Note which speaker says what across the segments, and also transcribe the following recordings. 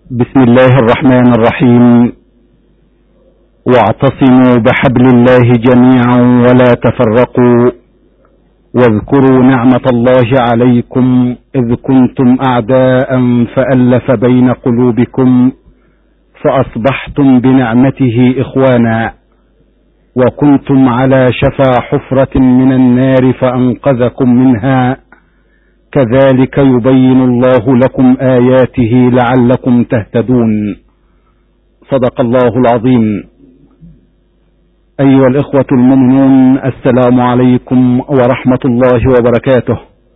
Speaker 1: بسم الله الرحمن الرحيم. واعتصموا بحبل الله جميعا ولا تفرقوا، واذكروا نعمة الله عليكم إذ كنتم أعداء فألف بين قلوبكم فأصبحتم بنعمته إخوانا، وكنتم على شفا حفرة من النار فأنقذكم منها، كذلك يبين الله لكم آياته لعلكم تهتدون. صدق الله العظيم. أيها الإخوة المؤمنون، السلام عليكم ورحمة الله وبركاته.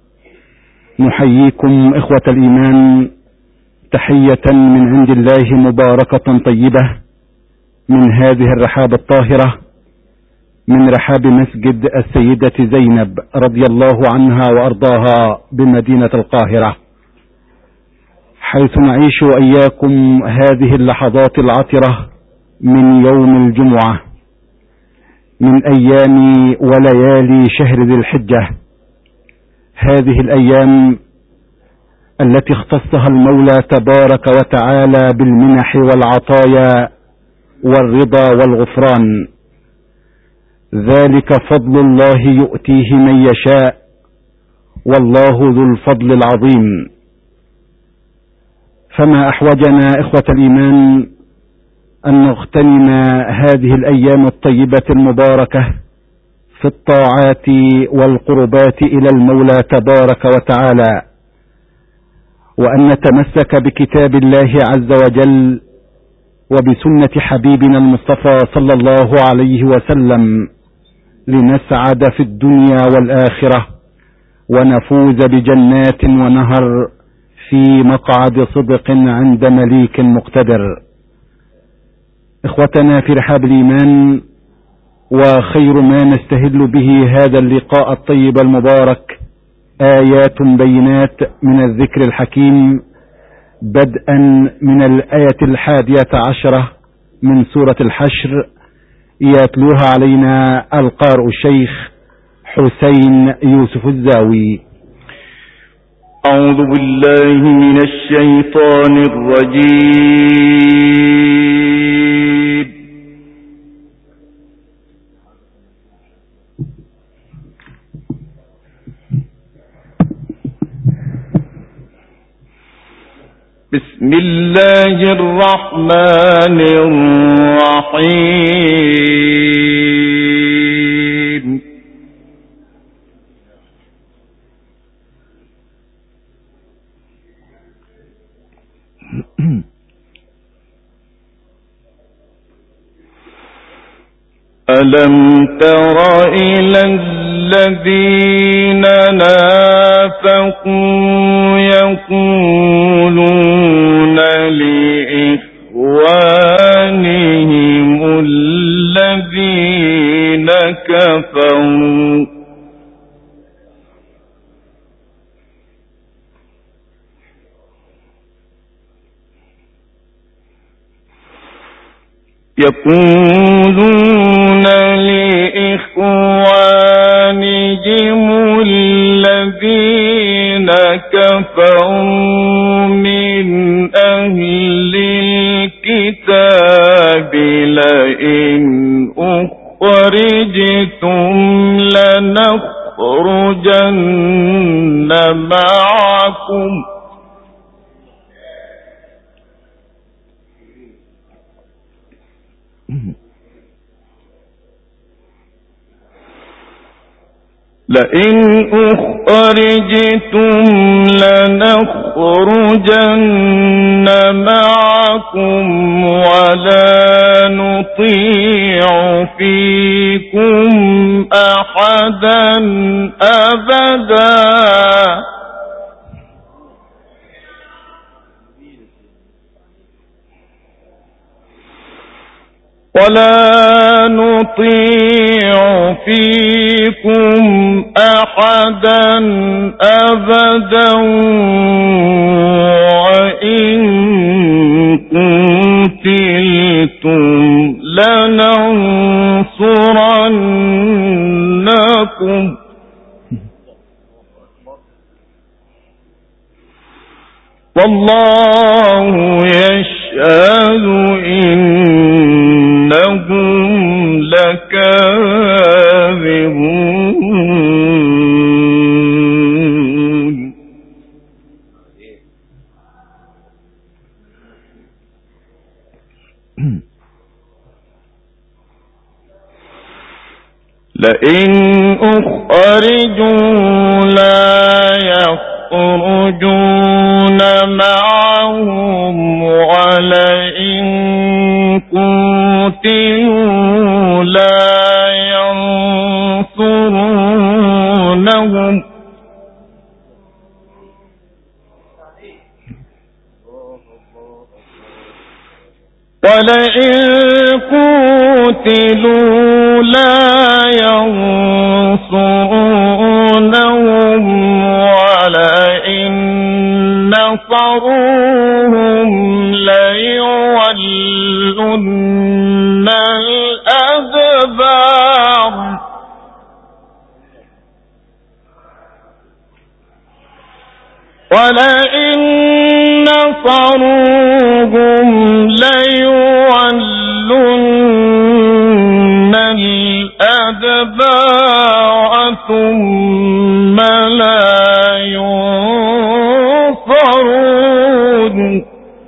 Speaker 1: نحييكم إخوة الإيمان تحية من عند الله مباركة طيبة من هذه الرحاب الطاهرة، من رحاب مسجد السيدة زينب رضي الله عنها وأرضاها بمدينة القاهرة، حيث نعيش وإياكم هذه اللحظات العطرة من يوم الجمعة من أيام وليالي شهر ذي الحجة. هذه الأيام التي اختصها المولى تبارك وتعالى بالمنح والعطايا والرضا والغفران، ذلك فضل الله يؤتيه من يشاء، والله ذو الفضل العظيم. فما أحوجنا إخوة الإيمان أن نغتنم هذه الأيام الطيبة المباركة في الطاعات والقربات إلى المولى تبارك وتعالى، وأن نتمسك بكتاب الله عز وجل وبسنة حبيبنا المصطفى صلى الله عليه وسلم، لنسعد في الدنيا والآخرة ونفوز بجنات ونهر في مقعد صدق عند مليك مقتدر. إخوتنا في رحاب الإيمان، وخير ما نستهل به هذا اللقاء الطيب المبارك آيات بينات من الذكر الحكيم، بدءا من الآية 11 من سورة الحشر، يتلوها علينا القارئ الشيخ حسين يوسف الزاوي.
Speaker 2: أعوذ بالله من الشيطان الرجيم. بسم الله الرحمن الرحيم. ألم تر إلى الذين نافقوا يقولون لإخوانهم الذين كفروا الذين كفروا من أهل الكتاب لئن أخرجتم لنخرجن معكم لنخرجن معكم ولا نطيع فيكم أحدا أبدا وإن قتلتم لننصرنكم والله يشهد نشهد إنهم لكاذبون. لئن أخرجوا لا يخرجون معهم ولئن قتلوا لا ينصرونهم ولئن نصروهم ليولن الأدبار. ولئن نصروهم ليولن الأدبار ثم لا ينصرون.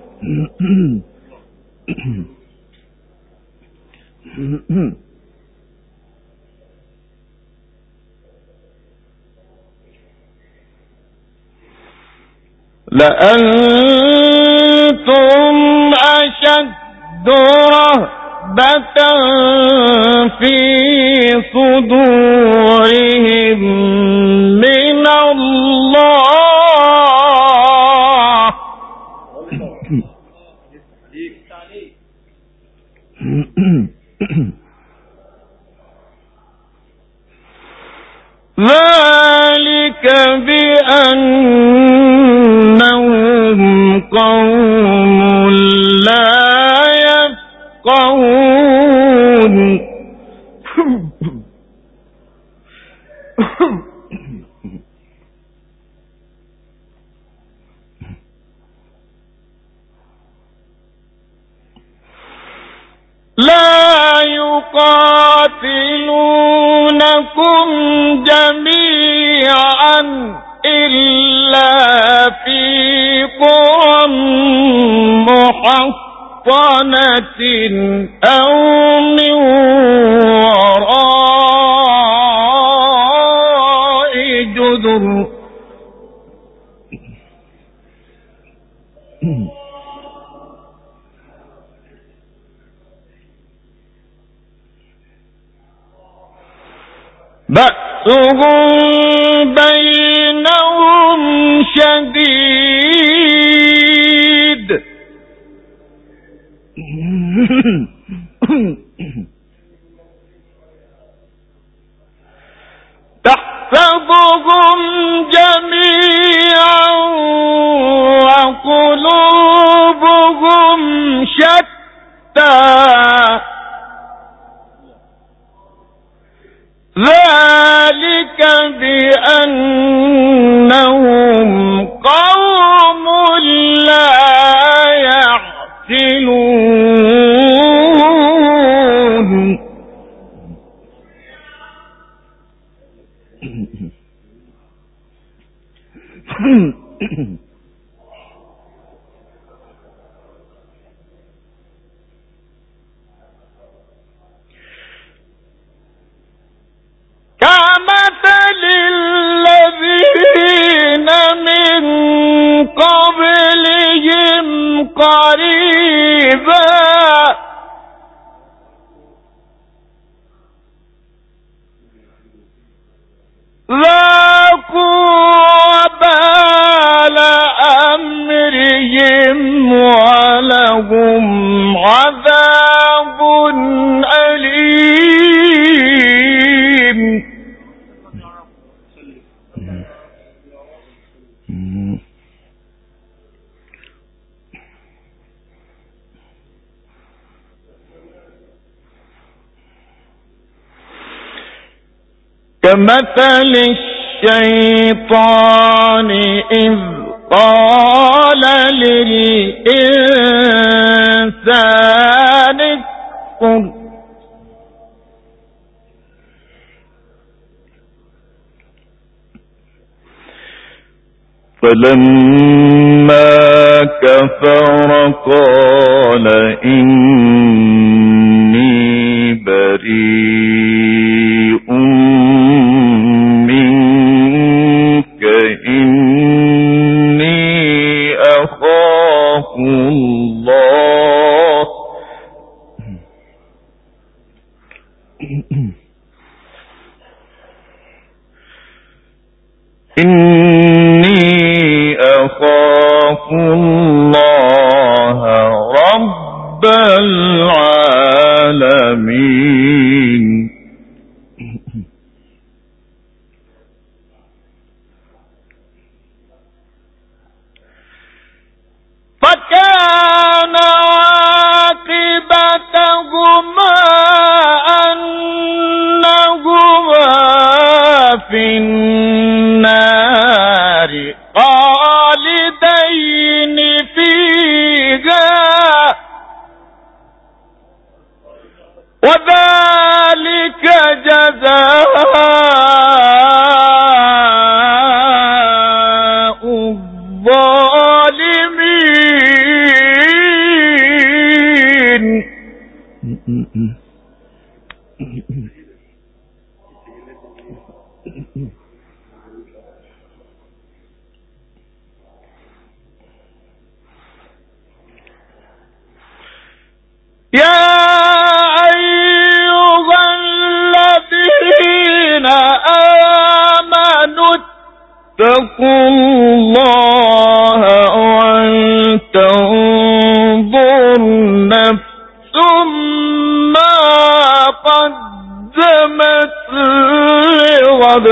Speaker 2: لأنتم أشد رهبة في صدورهم من الله ذلك بأنهم قوم لا يفقهون. لا يقاتلونكم جميعا إلا في قرى محصنة أو من وراء جدر بأسهم بينهم شديد تحسبهم جميعا وقلوبهم شتى ذلك بأنهم قوم لا يعقلون. كمثل الذين من قبلهم قريبا ذاقوا وبال أمرهم ولهم عذاب أليم. كمثل الشيطان إذ قال للإنسان فلما كفر قال إني بريء منك إني أخاف الله. إني أخاف الله رب العالمين. فكان عاقبتهما أنهما في النار خالدين فيها وذلك جزاء الظالمين. يا أيها الذين آمنوا اتقوا الله ولتنظر نفس ما قدمت لغد.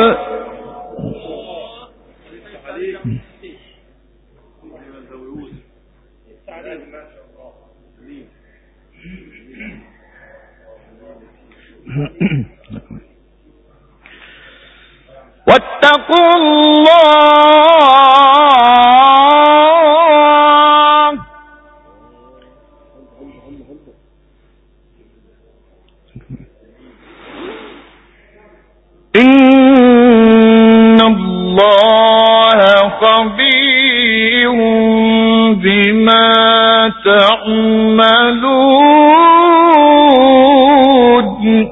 Speaker 2: واتقوا الله إن الله خبير بما تعملون.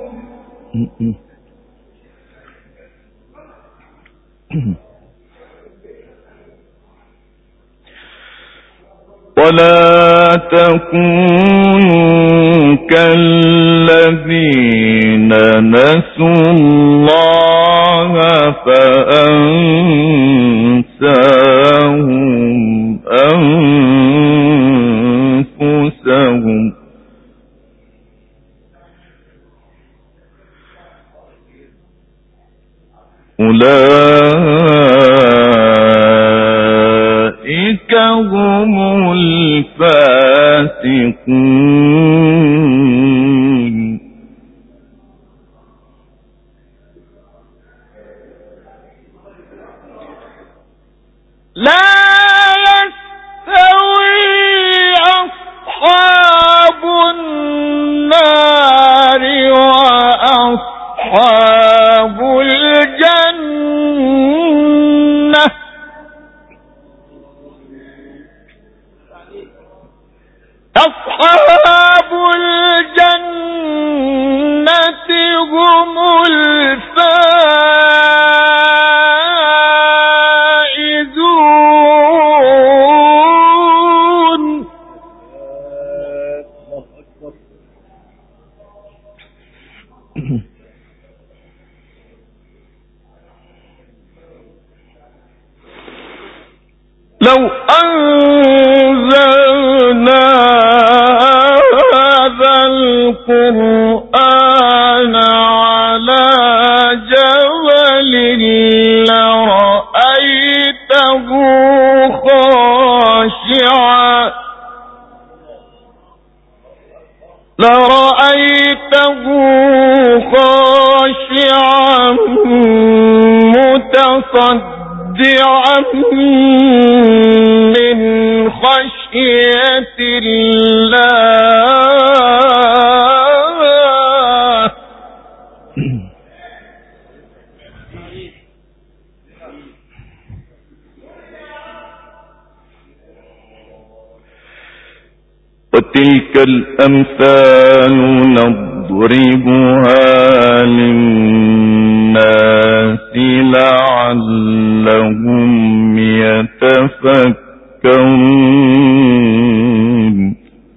Speaker 2: ولا تكونوا كالذين نسوا الله فأنساهم أنفسهم أولئك هم الفاسقون. لا يستوي أصحاب النار وأصحاب الجنة. أصحاب الجنة هم الفائزون. لو أنزلنا هذا القرآن على جبل لرأيته خاشعا متصدعا من خشية الله. وتلك الأمثال نضربها للناس لعلهم يتفكرون.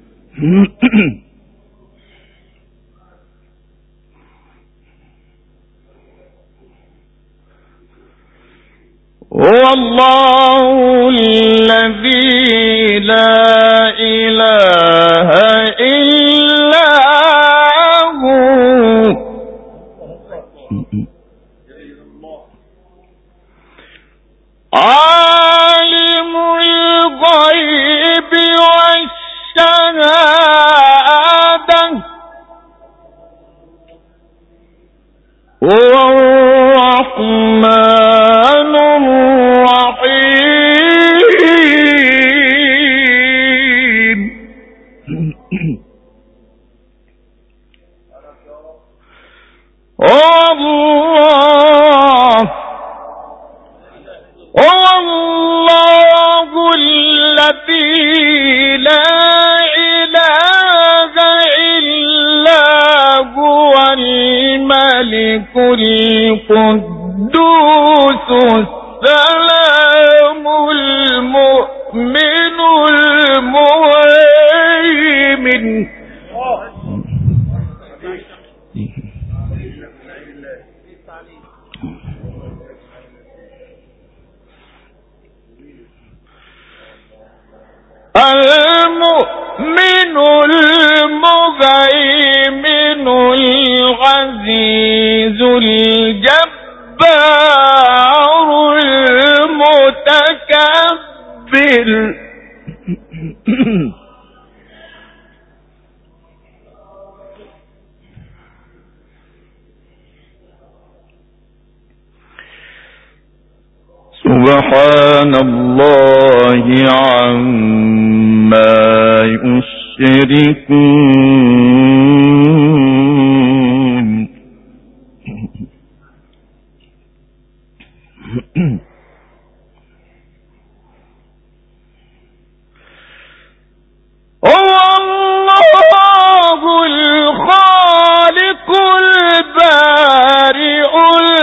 Speaker 2: هو الله الذي لا إله إلا هو عالم الغيب والشهادة هو الرحمن الرحيم. الله الذي لا إله إلا هو الملك القدوس السلام المؤمن المهيمن المؤمن المهيمن العزيز الجبار المتكبر. سبحان الله عما يشركون. هو الله الخالق البارئ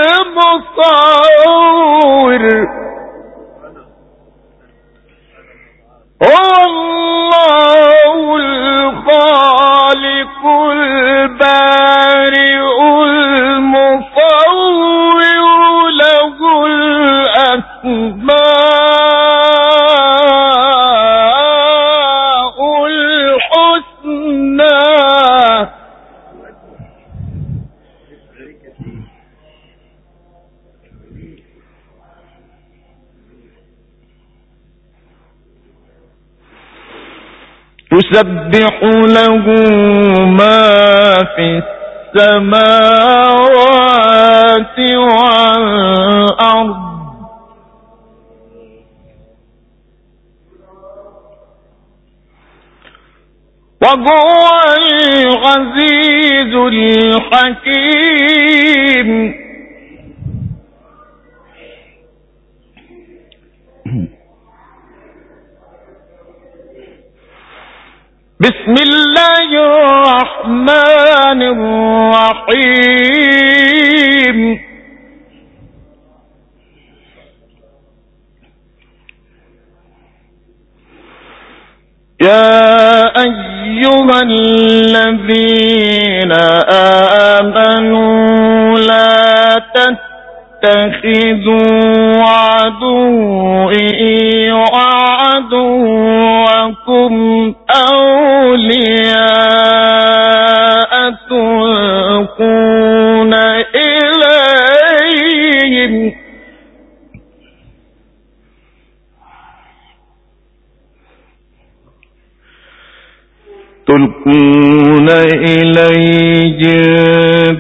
Speaker 2: المصور. هو الله الخالق البارئ المصور له الأسماء الحسنى. يسبح له ما في السماوات والأرض وهو العزيز الحكيم. بسم الله الرحمن الرحيم. يا أيها الذين آمنوا لا تتخذوا عدوي وعدوكم أولياء تلقون إليهم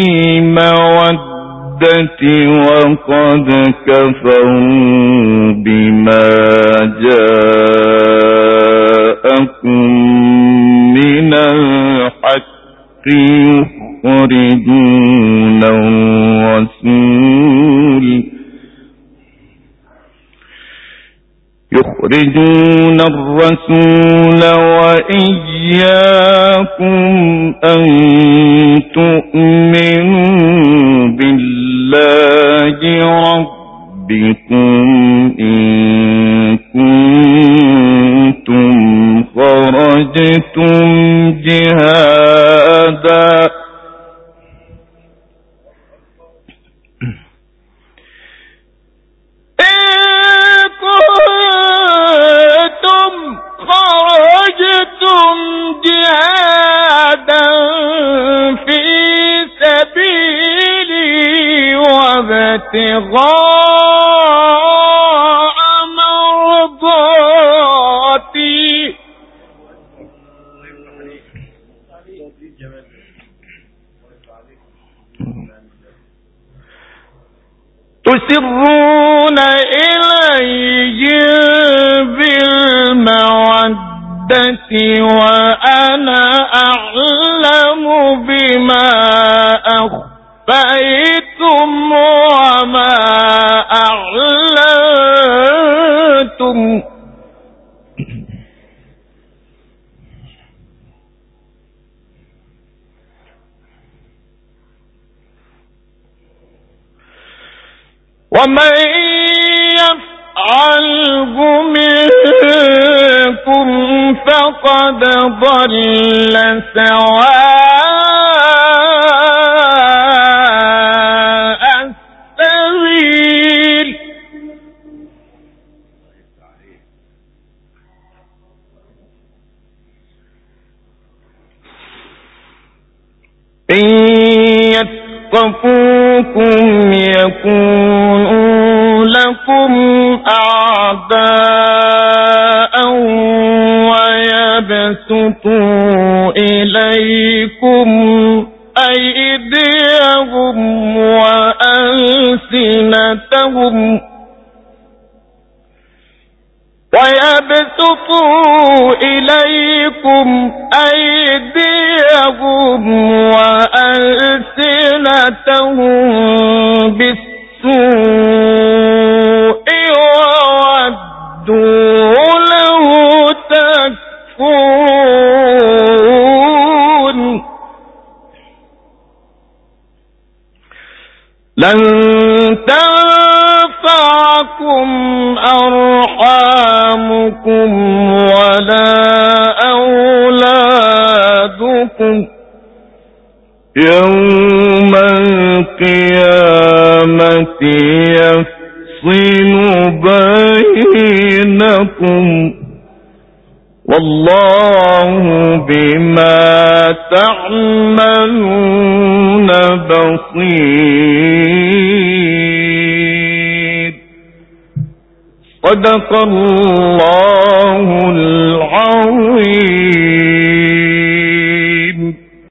Speaker 2: بالمودة وقد كفروا بما جاءكم من الحق يخرجون يخرجون الرسول وإياكم أن تؤمنوا بالله ربكم إن كنتم خرجتم جهادا في سبيلي وابتغاء مرضاتي تسرون إليهم بالمودة وأنا أعلم بما أخفيتم وما أعلنتم ومن يفعله منكم فقد ضل سواء السبيل إن يثقفوكم يكونوا لكم أعداء ويبسطوا إليكم أيديهم وألسنتهم بالسوء وودوا لو تكفرون لن تنفعكم أرحامكم ولا أولادكم يوم القيامة يفصل بينكم والله بما تعملون بصير. صدق الله العظيم.